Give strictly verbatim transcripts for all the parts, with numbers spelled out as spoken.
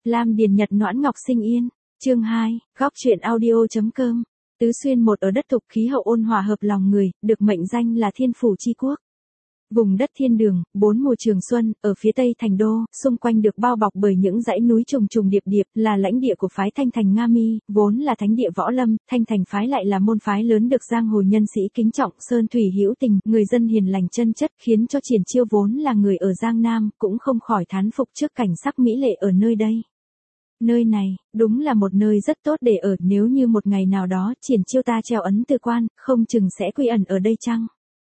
Lam Điền Nhật Noãn Ngọc Sinh Yên. Chương hai, góc truyện audio.com. Tứ Xuyên một ở đất thục khí hậu ôn hòa hợp lòng người, được mệnh danh là Thiên Phủ Chi Quốc. Vùng đất thiên đường, bốn mùa trường xuân, ở phía tây thành đô, xung quanh được bao bọc bởi những dãy núi trùng trùng điệp điệp, là lãnh địa của phái Thanh Thành Nga Mi, vốn là thánh địa võ lâm, Thanh Thành phái lại là môn phái lớn được giang hồ nhân sĩ kính trọng, sơn thủy hữu tình, người dân hiền lành chân chất, khiến cho Triển Chiêu vốn là người ở Giang Nam, cũng không khỏi thán phục trước cảnh sắc mỹ lệ ở nơi đây. Nơi này, đúng là một nơi rất tốt để ở, nếu như một ngày nào đó, Triển Chiêu ta treo ấn từ quan, không chừng sẽ quy ẩn ở đây chăng?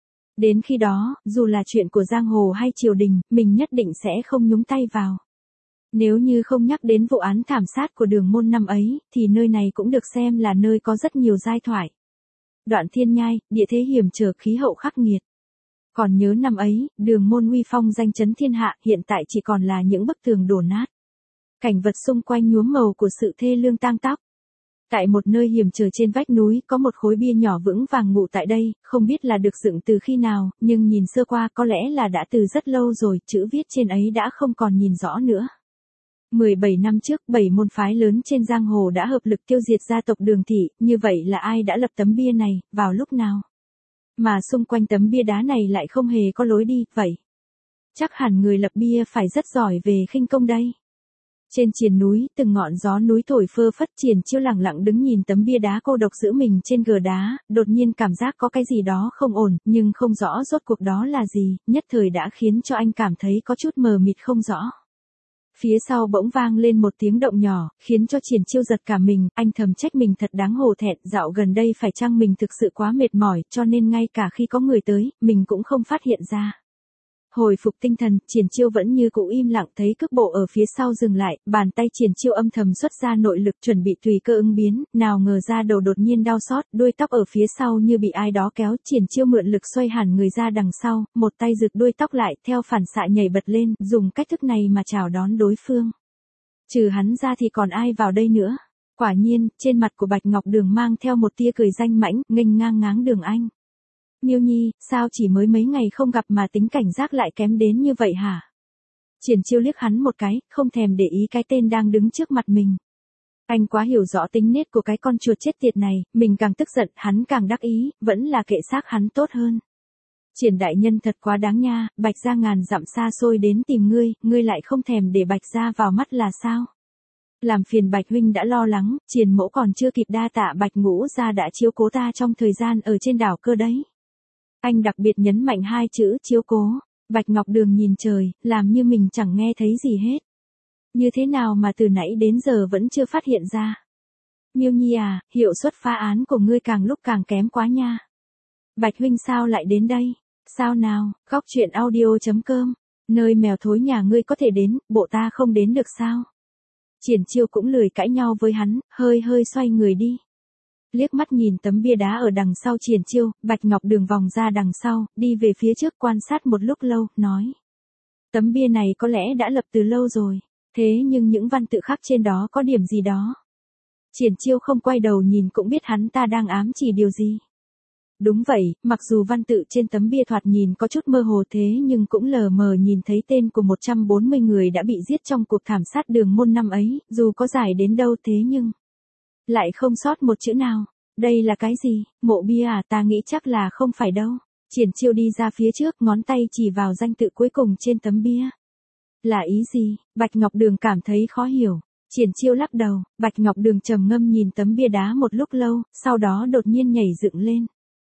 Đến khi đó, dù là chuyện của giang hồ hay triều đình, mình nhất định sẽ không nhúng tay vào. Nếu như không nhắc đến vụ án thảm sát của Đường Môn năm ấy, thì nơi này cũng được xem là nơi có rất nhiều giai thoại. Đoạn thiên nhai, địa thế hiểm trở, khí hậu khắc nghiệt. Còn nhớ năm ấy, Đường Môn uy phong danh chấn thiên hạ, hiện tại chỉ còn là những bức tường đổ nát. Cảnh vật xung quanh nhuốm màu của sự thê lương tang tóc. Tại một nơi hiểm trở trên vách núi, có một khối bia nhỏ vững vàng ngụ tại đây, không biết là được dựng từ khi nào, nhưng nhìn sơ qua có lẽ là đã từ rất lâu rồi, chữ viết trên ấy đã không còn nhìn rõ nữa. mười bảy năm trước, bảy môn phái lớn trên giang hồ đã hợp lực tiêu diệt gia tộc Đường thị, như vậy là ai đã lập tấm bia này, vào lúc nào? Mà xung quanh tấm bia đá này lại không hề có lối đi, vậy. Chắc hẳn người lập bia phải rất giỏi về khinh công đây. Trên triền núi, từng ngọn gió núi thổi phơ phất, Triển Chiêu lặng lặng đứng nhìn tấm bia đá cô độc giữ mình trên gờ đá, đột nhiên cảm giác có cái gì đó không ổn, nhưng không rõ rốt cuộc đó là gì, nhất thời đã khiến cho anh cảm thấy có chút mờ mịt không rõ. Phía sau bỗng vang lên một tiếng động nhỏ, khiến cho Triển Chiêu giật cả mình, anh thầm trách mình thật đáng hổ thẹn, dạo gần đây phải chăng mình thực sự quá mệt mỏi, cho nên ngay cả khi có người tới, mình cũng không phát hiện ra. Hồi phục tinh thần, Triển Chiêu vẫn như cũ im lặng, thấy cước bộ ở phía sau dừng lại, bàn tay Triển Chiêu âm thầm xuất ra nội lực chuẩn bị tùy cơ ứng biến, nào ngờ ra đầu đột nhiên đau xót, đuôi tóc ở phía sau như bị ai đó kéo, Triển Chiêu mượn lực xoay hẳn người ra đằng sau, một tay giựt đuôi tóc lại, theo phản xạ nhảy bật lên, dùng cách thức này mà chào đón đối phương. Trừ hắn ra thì còn ai vào đây nữa? Quả nhiên, trên mặt của Bạch Ngọc Đường mang theo một tia cười danh mãnh, nghênh ngang ngáng Đường anh. Miêu Nhi, sao chỉ mới mấy ngày không gặp mà tính cảnh giác lại kém đến như vậy hả? Triển Chiêu liếc hắn một cái, không thèm để ý cái tên đang đứng trước mặt mình. Anh quá hiểu rõ tính nết của cái con chuột chết tiệt này, mình càng tức giận, hắn càng đắc ý, vẫn là kệ xác hắn tốt hơn. Triển đại nhân thật quá đáng nha, Bạch gia ngàn dặm xa xôi đến tìm ngươi, ngươi lại không thèm để Bạch gia vào mắt là sao? Làm phiền Bạch huynh đã lo lắng, Triển mẫu còn chưa kịp đa tạ Bạch ngũ gia đã chiếu cố ta trong thời gian ở trên đảo Cơ đấy. Anh đặc biệt nhấn mạnh hai chữ chiếu cố. Bạch Ngọc Đường nhìn trời, làm như mình chẳng nghe thấy gì hết. Như thế nào mà từ nãy đến giờ vẫn chưa phát hiện ra? Miêu Nhi à, hiệu suất phá án của ngươi càng lúc càng kém quá nha. Bạch huynh sao lại đến đây? Sao nào, góc truyện audio.com, nơi mèo thối nhà ngươi có thể đến, bộ ta không đến được sao? Triển Chiêu cũng lười cãi nhau với hắn, hơi hơi xoay người đi. Liếc mắt nhìn tấm bia đá ở đằng sau Triển Chiêu, Bạch Ngọc Đường vòng ra đằng sau, đi về phía trước quan sát một lúc lâu, nói. Tấm bia này có lẽ đã lập từ lâu rồi, thế nhưng những văn tự khắc trên đó có điểm gì đó. Triển Chiêu không quay đầu nhìn cũng biết hắn ta đang ám chỉ điều gì. Đúng vậy, mặc dù văn tự trên tấm bia thoạt nhìn có chút mơ hồ thế nhưng cũng lờ mờ nhìn thấy tên của một trăm bốn mươi người đã bị giết trong cuộc thảm sát Đường Môn năm ấy, dù có dài đến đâu thế nhưng lại không sót một chữ nào. Đây là cái gì? Mộ bia à? Ta nghĩ chắc là không phải đâu. Triển Chiêu đi ra phía trước, ngón tay chỉ vào danh tự cuối cùng trên tấm bia. Là ý gì? Bạch Ngọc Đường cảm thấy khó hiểu. Triển Chiêu lắc đầu, Bạch Ngọc Đường trầm ngâm nhìn tấm bia đá một lúc lâu, sau đó đột nhiên nhảy dựng lên.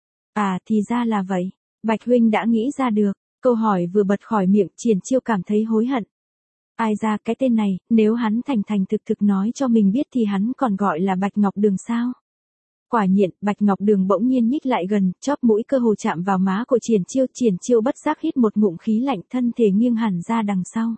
À, thì ra là vậy. Bạch huynh đã nghĩ ra được. Câu hỏi vừa bật khỏi miệng, Triển Chiêu cảm thấy hối hận. Ai ra cái tên này, nếu hắn thành thành thực thực nói cho mình biết thì hắn còn gọi là Bạch Ngọc Đường sao? Quả nhiên, Bạch Ngọc Đường bỗng nhiên nhích lại gần, chóp mũi cơ hồ chạm vào má của Triển Chiêu, Triển Chiêu bất giác hít một ngụm khí lạnh, thân thể nghiêng hẳn ra đằng sau.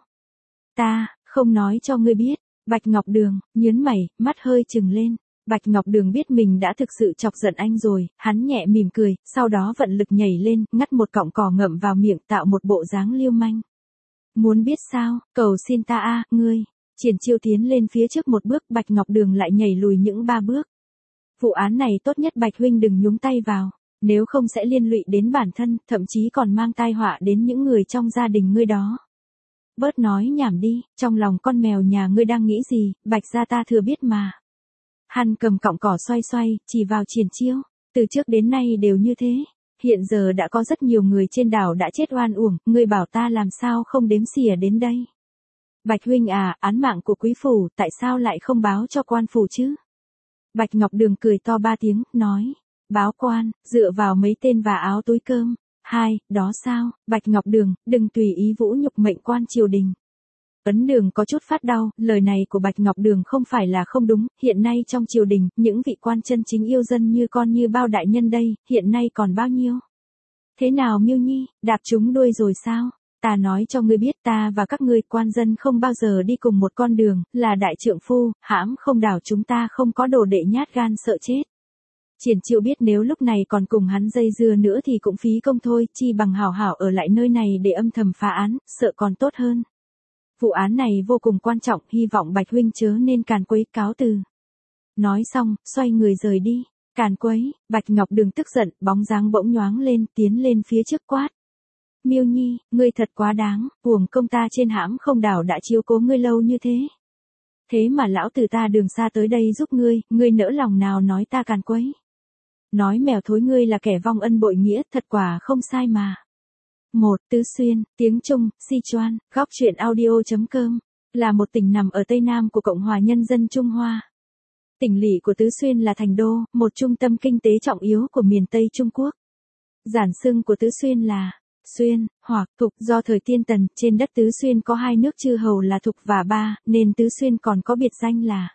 Ta, không nói cho ngươi biết. Bạch Ngọc Đường, nhớn mày, mắt hơi trừng lên. Bạch Ngọc Đường biết mình đã thực sự chọc giận anh rồi, hắn nhẹ mỉm cười, sau đó vận lực nhảy lên, ngắt một cọng cỏ ngậm vào miệng tạo một bộ dáng lưu manh. Muốn biết sao, cầu xin ta a, ngươi. Triển Chiêu tiến lên phía trước một bước, Bạch Ngọc Đường lại nhảy lùi những ba bước. Vụ án này tốt nhất Bạch huynh đừng nhúng tay vào, nếu không sẽ liên lụy đến bản thân, thậm chí còn mang tai họa đến những người trong gia đình ngươi đó. bớt nói nhảm đi, trong lòng con mèo nhà ngươi đang nghĩ gì, Bạch gia ta thừa biết mà. Hắn cầm cọng cỏ xoay xoay, chỉ vào Triển Chiêu, từ trước đến nay đều như thế. Hiện giờ đã có rất nhiều người trên đảo đã chết oan uổng, ngươi bảo ta làm sao không đếm xỉa đến đây. Bạch huynh à, án mạng của quý phủ, tại sao lại không báo cho quan phủ chứ? Bạch Ngọc Đường cười to ba tiếng, nói, báo quan, dựa vào mấy tên và áo túi cơm. Hai, đó sao, Bạch Ngọc Đường, đừng tùy ý vũ nhục mệnh quan triều đình. Ấn Đường có chút phát đau, lời này của Bạch Ngọc Đường không phải là không đúng, hiện nay trong triều đình, những vị quan chân chính yêu dân như con như bao đại nhân đây, hiện nay còn bao nhiêu? Thế nào Miêu Nhi, đạp trúng đuôi rồi sao? Ta nói cho ngươi biết ta và các ngươi quan dân không bao giờ đi cùng một con đường, là đại trượng phu, hãm không đảo chúng ta không có đồ đệ nhát gan sợ chết. Triển Chiêu biết nếu lúc này còn cùng hắn dây dưa nữa thì cũng phí công thôi, chi bằng hảo hảo ở lại nơi này để âm thầm phá án, sợ còn tốt hơn. Vụ án này vô cùng quan trọng, hy vọng Bạch huynh chớ nên càn quấy, cáo từ. Nói xong, xoay người rời đi. Càn quấy, Bạch Ngọc Đường tức giận, bóng dáng bỗng nhoáng lên, tiến lên phía trước quát. Miêu Nhi, ngươi thật quá đáng, uổng công ta trên hãm không đảo đã chiếu cố ngươi lâu như thế. Thế mà lão tử ta đường xa tới đây giúp ngươi, ngươi nỡ lòng nào nói ta càn quấy. Nói mèo thối ngươi là kẻ vong ân bội nghĩa, thật quả không sai mà. Một, Tứ Xuyên, tiếng Trung, Sichuan, góc truyện audio chấm com, là một tỉnh nằm ở Tây Nam của Cộng hòa Nhân dân Trung Hoa. Tỉnh lỵ của Tứ Xuyên là thành đô, một trung tâm kinh tế trọng yếu của miền Tây Trung Quốc. Giản xưng của Tứ Xuyên là Xuyên, hoặc Thục, do thời Tiên Tần, trên đất Tứ Xuyên có hai nước chư hầu là Thục và Ba, nên Tứ Xuyên còn có biệt danh là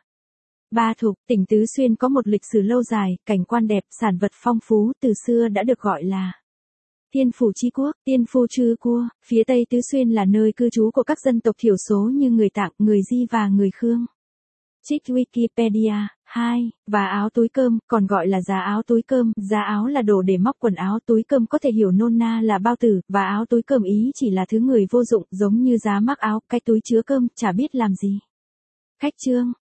Ba Thục. Tỉnh Tứ Xuyên có một lịch sử lâu dài, cảnh quan đẹp, sản vật phong phú, từ xưa đã được gọi là Thiên phủ chi quốc, Tiên phu chư cua. Phía Tây Tứ Xuyên là nơi cư trú của các dân tộc thiểu số như người Tạng, người Di và người Khương. Trích Wikipedia. Hai, và áo túi cơm, còn gọi là giá áo túi cơm, giá áo là đồ để móc quần áo, túi cơm có thể hiểu nôm na là bao tử, và áo túi cơm ý chỉ là thứ người vô dụng, giống như giá mắc áo, cái túi chứa cơm, chả biết làm gì. Khách trương,